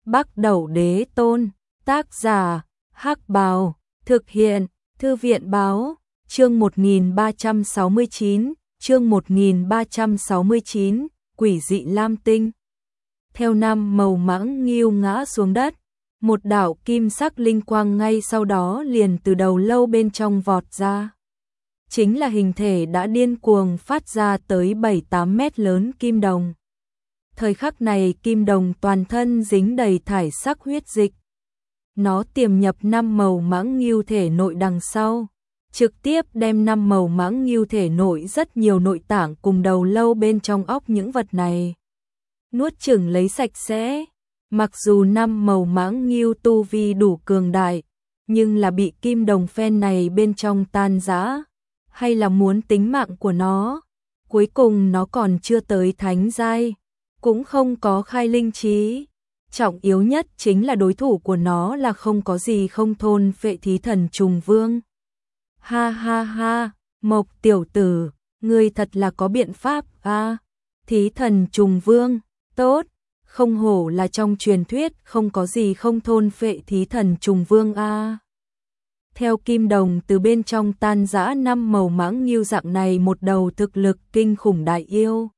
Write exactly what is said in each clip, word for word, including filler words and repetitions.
Bắc Đẩu Đế Tôn, tác giả, Hắc Bào, thực hiện, Thư viện Báo, chương một nghìn ba trăm sáu mươi chín, chương một nghìn ba trăm sáu mươi chín, Quỷ dị Lam Tinh. Theo năm màu mãng nghiêu ngã xuống đất, một đạo kim sắc linh quang ngay sau đó liền từ đầu lâu bên trong vọt ra. Chính là hình thể đã điên cuồng phát ra tới bảy tám mét lớn kim đồng. Thời khắc này kim đồng toàn thân dính đầy thải sắc huyết dịch. Nó tiềm nhập năm màu mãng nghiêu thể nội đằng sau, trực tiếp đem năm màu mãng nghiêu thể nội rất nhiều nội tạng cùng đầu lâu bên trong óc những vật này nuốt chửng lấy sạch sẽ. Mặc dù năm màu mãng nghiêu tu vi đủ cường đại, nhưng là bị kim đồng phen này bên trong tan rã, hay là muốn tính mạng của nó. Cuối cùng nó còn chưa tới thánh giai, cũng không có khai linh trí. Trọng yếu nhất chính là đối thủ của nó là không có gì không thôn phệ thí thần trùng vương. Ha ha ha, Mộc tiểu tử, ngươi thật là có biện pháp a. À, thí thần trùng vương, tốt, không hổ là trong truyền thuyết không có gì không thôn phệ thí thần trùng vương a. À. Theo kim đồng từ bên trong tan rã năm màu mãng nghiêu dạng này một đầu thực lực kinh khủng đại yêu.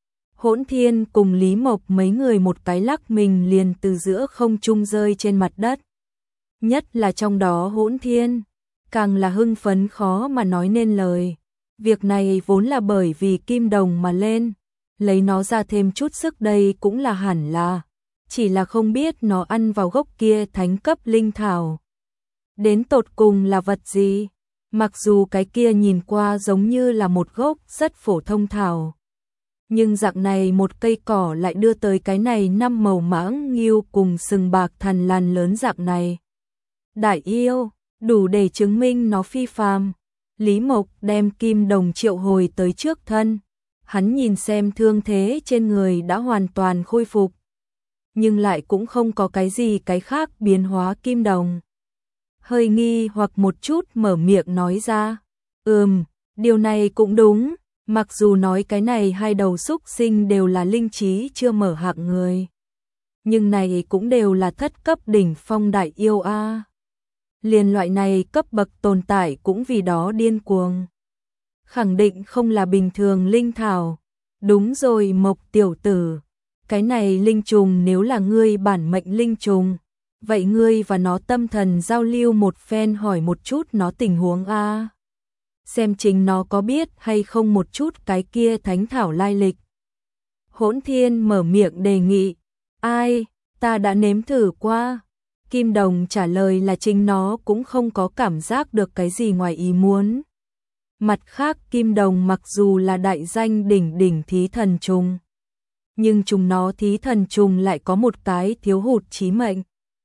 Hỗn Thiên cùng Lý Mộc mấy người một cái lắc mình liền từ giữa không trung rơi trên mặt đất. Nhất là trong đó Hỗn Thiên, càng là hưng phấn khó mà nói nên lời. Việc này vốn là bởi vì kim đồng mà lên, lấy nó ra thêm chút sức đây cũng là hẳn là, chỉ là không biết nó ăn vào gốc kia thánh cấp linh thảo đến tột cùng là vật gì. Mặc dù cái kia nhìn qua giống như là một gốc rất phổ thông thảo, nhưng dạng này một cây cỏ lại đưa tới cái này năm màu mãng nghiêu cùng sừng bạc thằn lằn lớn dạng này. Đại yêu, đủ để chứng minh nó phi phàm. Lý Mộc đem kim đồng triệu hồi tới trước thân. Hắn nhìn xem thương thế trên người đã hoàn toàn khôi phục, nhưng lại cũng không có cái gì cái khác biến hóa. Kim đồng hơi nghi hoặc một chút mở miệng nói ra, ừm, điều này cũng đúng. Mặc dù nói cái này hai đầu xúc sinh đều là linh trí chưa mở hạng người, nhưng này cũng đều là thất cấp đỉnh phong đại yêu a. À. Liền loại này cấp bậc tồn tại cũng vì đó điên cuồng. Khẳng định không là bình thường linh thảo. Đúng rồi Mộc tiểu tử, cái này linh trùng nếu là ngươi bản mệnh linh trùng, vậy ngươi và nó tâm thần giao lưu một phen hỏi một chút nó tình huống a. À. Xem chính nó có biết hay không một chút cái kia thánh thảo lai lịch. Hỗn Thiên mở miệng đề nghị, ai, ta đã nếm thử qua. Kim đồng trả lời là chính nó cũng không có cảm giác được cái gì ngoài ý muốn. Mặt khác kim đồng mặc dù là đại danh đỉnh đỉnh thí thần trùng, nhưng chúng nó thí thần trùng lại có một cái thiếu hụt chí mệnh.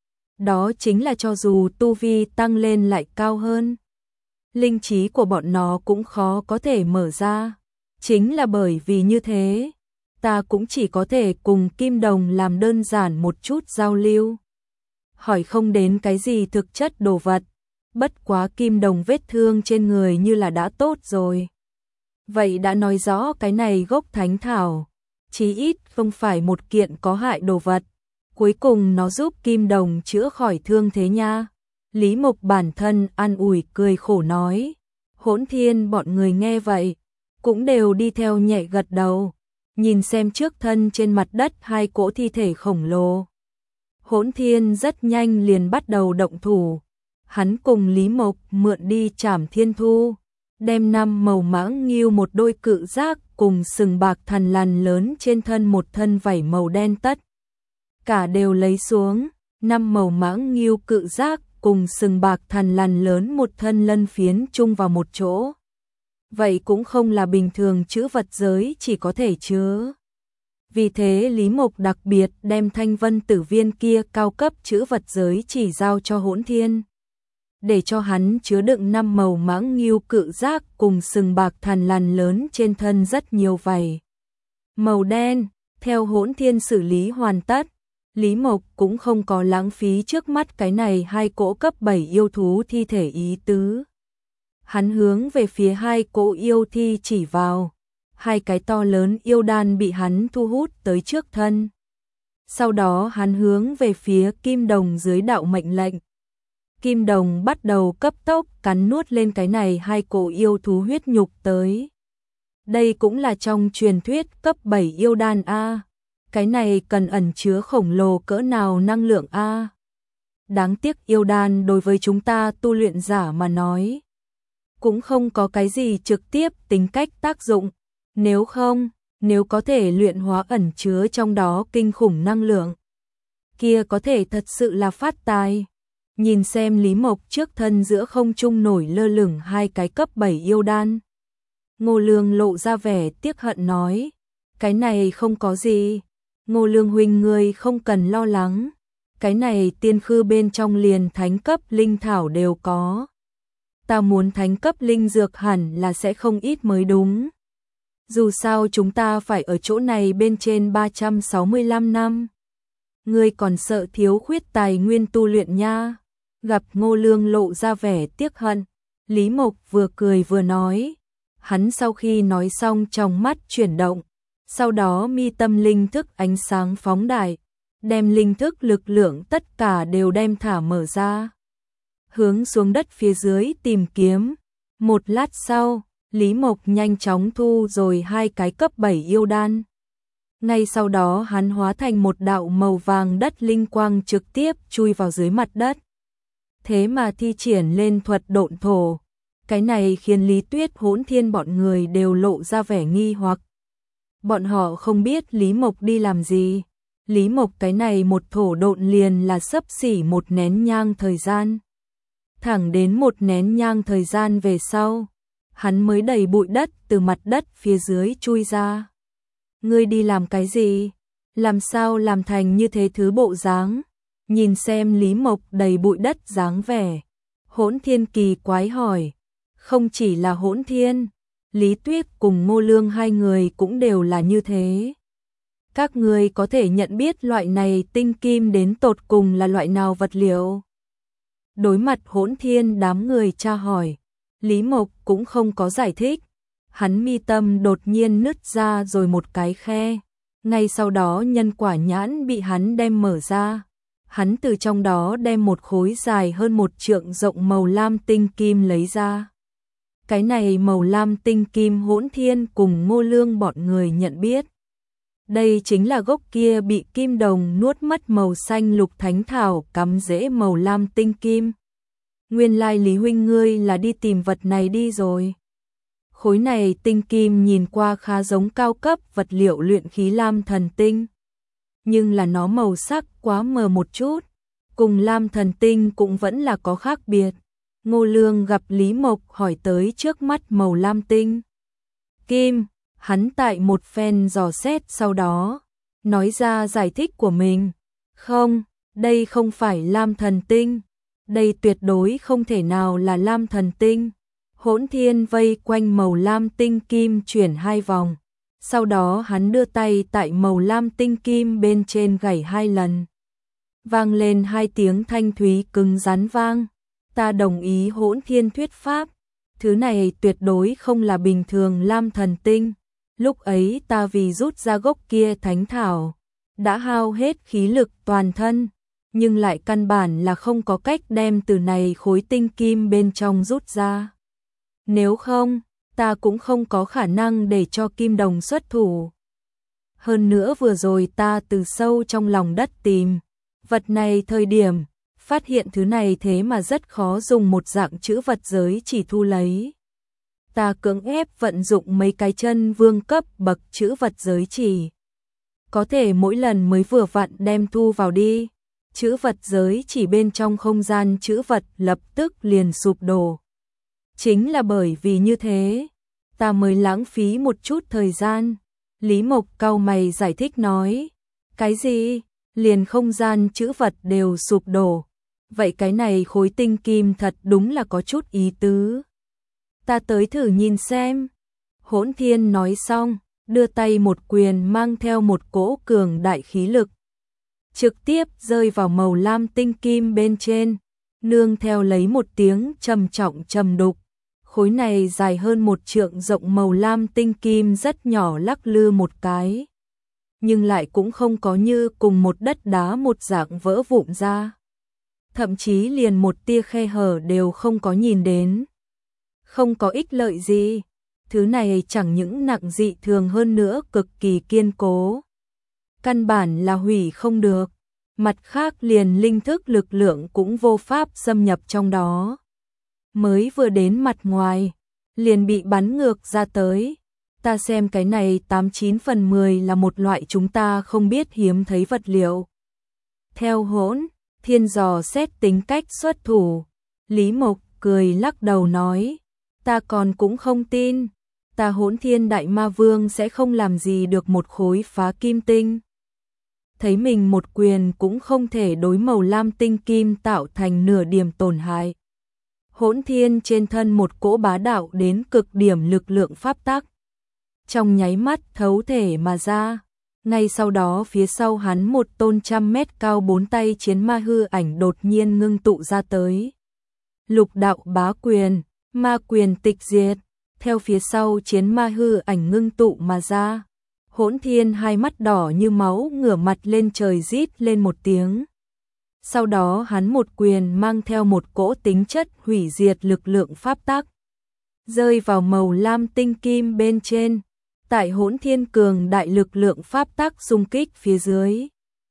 Đó chính là cho dù tu vi tăng lên lại cao hơn, linh trí của bọn nó cũng khó có thể mở ra. Chính là bởi vì như thế, ta cũng chỉ có thể cùng kim đồng làm đơn giản một chút giao lưu, hỏi không đến cái gì thực chất đồ vật. Bất quá kim đồng vết thương trên người như là đã tốt rồi. Vậy đã nói rõ cái này gốc thánh thảo, chí ít không phải một kiện có hại đồ vật. Cuối cùng nó giúp kim đồng chữa khỏi thương thế nha. Lý Mộc bản thân an ủi cười khổ nói. Hỗn Thiên bọn người nghe vậy, cũng đều đi theo nhẹ gật đầu, nhìn xem trước thân trên mặt đất hai cỗ thi thể khổng lồ. Hỗn Thiên rất nhanh liền bắt đầu động thủ. Hắn cùng Lý Mộc mượn đi Trảm Thiên Thu, đem năm màu mãng nghiêu một đôi cự giác cùng sừng bạc thằn lằn lớn trên thân một thân vảy màu đen tất cả đều lấy xuống. Năm màu mãng nghiêu cự giác cùng sừng bạc thằn lằn lớn một thân lân phiến chung vào một chỗ. Vậy cũng không là bình thường chữ vật giới chỉ có thể chứa. Vì thế Lý Mộc đặc biệt đem thanh vân tử viên kia cao cấp chữ vật giới chỉ giao cho Hỗn Thiên, để cho hắn chứa đựng năm màu mãng nghiêu cự giác cùng sừng bạc thằn lằn lớn trên thân rất nhiều vảy màu đen. Theo Hỗn Thiên xử lý hoàn tất, Lý Mộc cũng không có lãng phí trước mắt cái này hai cỗ cấp bảy yêu thú thi thể ý tứ. Hắn hướng về phía hai cỗ yêu thi chỉ vào, hai cái to lớn yêu đan bị hắn thu hút tới trước thân. Sau đó hắn hướng về phía kim đồng dưới đạo mệnh lệnh. Kim đồng bắt đầu cấp tốc cắn nuốt lên cái này hai cổ yêu thú huyết nhục tới. Đây cũng là trong truyền thuyết cấp bảy yêu đan A. Cái này cần ẩn chứa khổng lồ cỡ nào năng lượng A. Đáng tiếc yêu đan đối với chúng ta tu luyện giả mà nói. Cũng không có cái gì trực tiếp tính cách tác dụng. Nếu không, nếu có thể luyện hóa ẩn chứa trong đó kinh khủng năng lượng. Kia có thể thật sự là phát tài. Nhìn xem Lý Mộc trước thân giữa không trung nổi lơ lửng hai cái cấp bảy yêu đan. Ngô Lương lộ ra vẻ tiếc hận nói. Cái này không có gì. Ngô Lương huynh ngươi không cần lo lắng. Cái này tiên khư bên trong liền thánh cấp linh thảo đều có. Ta muốn thánh cấp linh dược hẳn là sẽ không ít mới đúng. Dù sao chúng ta phải ở chỗ này bên trên ba trăm sáu mươi lăm năm. Ngươi còn sợ thiếu khuyết tài nguyên tu luyện nha. Gặp Ngô Lương lộ ra vẻ tiếc hận, Lý Mộc vừa cười vừa nói. Hắn sau khi nói xong trong mắt chuyển động, sau đó mi tâm linh thức ánh sáng phóng đại, đem linh thức lực lượng tất cả đều đem thả mở ra. Hướng xuống đất phía dưới tìm kiếm. Một lát sau, Lý Mộc nhanh chóng thu rồi hai cái cấp bảy yêu đan. Ngay sau đó hắn hóa thành một đạo màu vàng đất linh quang trực tiếp chui vào dưới mặt đất. Thế mà thi triển lên thuật độn thổ. Cái này khiến Lý Tuyết Hỗn Thiên bọn người đều lộ ra vẻ nghi hoặc. Bọn họ không biết Lý Mộc đi làm gì. Lý Mộc cái này một thổ độn liền là xấp xỉ một nén nhang thời gian. Thẳng đến một nén nhang thời gian về sau, hắn mới đẩy bụi đất từ mặt đất phía dưới chui ra. Ngươi đi làm cái gì? Làm sao làm thành như thế thứ bộ dáng? Nhìn xem Lý Mộc đầy bụi đất dáng vẻ. Hỗn Thiên kỳ quái hỏi. Không chỉ là Hỗn Thiên, Lý Tuyết cùng Ngô Lương hai người cũng đều là như thế. Các ngươi có thể nhận biết loại này tinh kim đến tột cùng là loại nào vật liệu? Đối mặt Hỗn Thiên đám người tra hỏi, Lý Mộc cũng không có giải thích. Hắn mi tâm đột nhiên nứt ra rồi một cái khe. Ngay sau đó nhân quả nhãn bị hắn đem mở ra. Hắn từ trong đó đem một khối dài hơn một trượng rộng màu lam tinh kim lấy ra. Cái này màu lam tinh kim Hỗn Thiên cùng Ngô Lương bọn người nhận biết. Đây chính là gốc kia bị kim đồng nuốt mất màu xanh lục thánh thảo cắm rễ màu lam tinh kim. Nguyên lai Lý huynh ngươi là đi tìm vật này đi rồi. Khối này tinh kim nhìn qua khá giống cao cấp vật liệu luyện khí lam thần tinh. Nhưng là nó màu sắc quá mờ một chút. Cùng lam thần tinh cũng vẫn là có khác biệt. Ngô Lương gặp Lý Mộc hỏi tới trước mắt màu lam tinh kim. Hắn tại một phen dò xét sau đó, nói ra giải thích của mình. Không, đây không phải lam thần tinh. Đây tuyệt đối không thể nào là lam thần tinh. Hỗn Thiên vây quanh màu lam tinh kim chuyển hai vòng. Sau đó hắn đưa tay tại màu lam tinh kim bên trên gảy hai lần. Vang lên hai tiếng thanh thúy cứng rắn vang. Ta đồng ý Hỗn Thiên thuyết pháp. Thứ này tuyệt đối không là bình thường lam thần tinh. Lúc ấy ta vì rút ra gốc kia thánh thảo, đã hao hết khí lực toàn thân, nhưng lại căn bản là không có cách đem từ này khối tinh kim bên trong rút ra. Nếu không, ta cũng không có khả năng để cho kim đồng xuất thủ. Hơn nữa vừa rồi ta từ sâu trong lòng đất tìm vật này thời điểm, phát hiện thứ này thế mà rất khó dùng một dạng chữ vật giới chỉ thu lấy. Ta cưỡng ép vận dụng mấy cái chân vương cấp bậc chữ vật giới chỉ. Có thể mỗi lần mới vừa vặn đem thu vào đi. Chữ vật giới chỉ bên trong không gian chữ vật lập tức liền sụp đổ. Chính là bởi vì như thế, ta mới lãng phí một chút thời gian. Lý Mộc cau mày giải thích nói. Cái gì? Liền không gian chữ vật đều sụp đổ. Vậy cái này khối tinh kim thật đúng là có chút ý tứ. Ta tới thử nhìn xem. Hỗn Thiên nói xong, đưa tay một quyền mang theo một cỗ cường đại khí lực. Trực tiếp rơi vào màu lam tinh kim bên trên, nương theo lấy một tiếng trầm trọng trầm đục. Khối này dài hơn một trượng rộng màu lam tinh kim rất nhỏ lắc lư một cái. nhưng lại cũng không có như cùng một đất đá một dạng vỡ vụn ra. Thậm chí liền một tia khe hở đều không có nhìn đến. Không có ích lợi gì, thứ này chẳng những nặng dị thường hơn nữa cực kỳ kiên cố. Căn bản là hủy không được, mặt khác liền linh thức lực lượng cũng vô pháp xâm nhập trong đó. Mới vừa đến mặt ngoài, liền bị bắn ngược ra tới. Ta xem cái này tám chín phần mười là một loại chúng ta không biết hiếm thấy vật liệu. Theo Hỗn Thiên dò xét tính cách xuất thủ, Lý Mộc cười lắc đầu nói, ta còn cũng không tin, ta Hỗn Thiên Đại Ma Vương sẽ không làm gì được một khối phá kim tinh. Thấy mình một quyền cũng không thể đối màu lam tinh kim tạo thành nửa điểm tổn hại. Hỗn Thiên trên thân một cỗ bá đạo đến cực điểm lực lượng pháp tắc. Trong nháy mắt thấu thể mà ra, ngay sau đó phía sau hắn một tôn trăm mét cao bốn tay chiến ma hư ảnh đột nhiên ngưng tụ ra tới. Lục đạo bá quyền, ma quyền tịch diệt, theo phía sau chiến ma hư ảnh ngưng tụ mà ra. Hỗn Thiên hai mắt đỏ như máu ngửa mặt lên trời rít lên một tiếng. Sau đó hắn một quyền mang theo một cỗ tính chất hủy diệt lực lượng pháp tắc, rơi vào màu lam tinh kim bên trên. Tại Hỗn Thiên cường đại lực lượng pháp tắc xung kích phía dưới,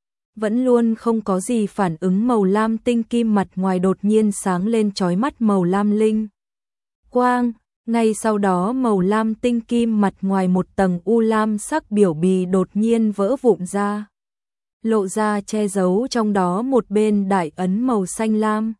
vẫn luôn không có gì phản ứng màu lam tinh kim mặt ngoài đột nhiên sáng lên chói mắt màu lam linh quang. Ngay sau đó màu lam tinh kim mặt ngoài một tầng u lam sắc biểu bì đột nhiên vỡ vụn ra, lộ ra che giấu trong đó một bên đại ấn màu xanh lam.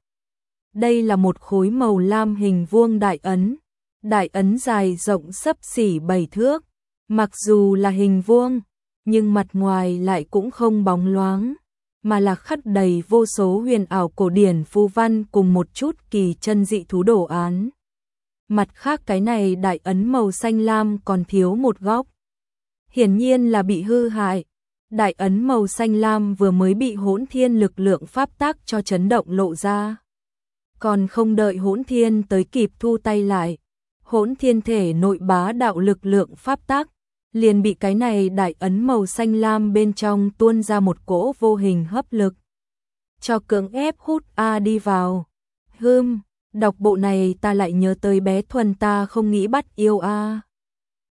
Đây là một khối màu lam hình vuông đại ấn, đại ấn dài rộng xấp xỉ bảy thước, mặc dù là hình vuông, nhưng mặt ngoài lại cũng không bóng loáng, mà là khắc đầy vô số huyền ảo cổ điển phù văn cùng một chút kỳ chân dị thú đồ án. Mặt khác cái này đại ấn màu xanh lam còn thiếu một góc, hiển nhiên là bị hư hại. Đại ấn màu xanh lam vừa mới bị Hỗn Thiên lực lượng pháp tắc cho chấn động lộ ra. Còn không đợi Hỗn Thiên tới kịp thu tay lại, Hỗn Thiên thể nội bá đạo lực lượng pháp tắc liền bị cái này đại ấn màu xanh lam bên trong tuôn ra một cỗ vô hình hấp lực, cho cưỡng ép hút a đi vào. Hừm, đọc bộ này ta lại nhớ tới bé Thuần ta không nghĩ bắt yêu a.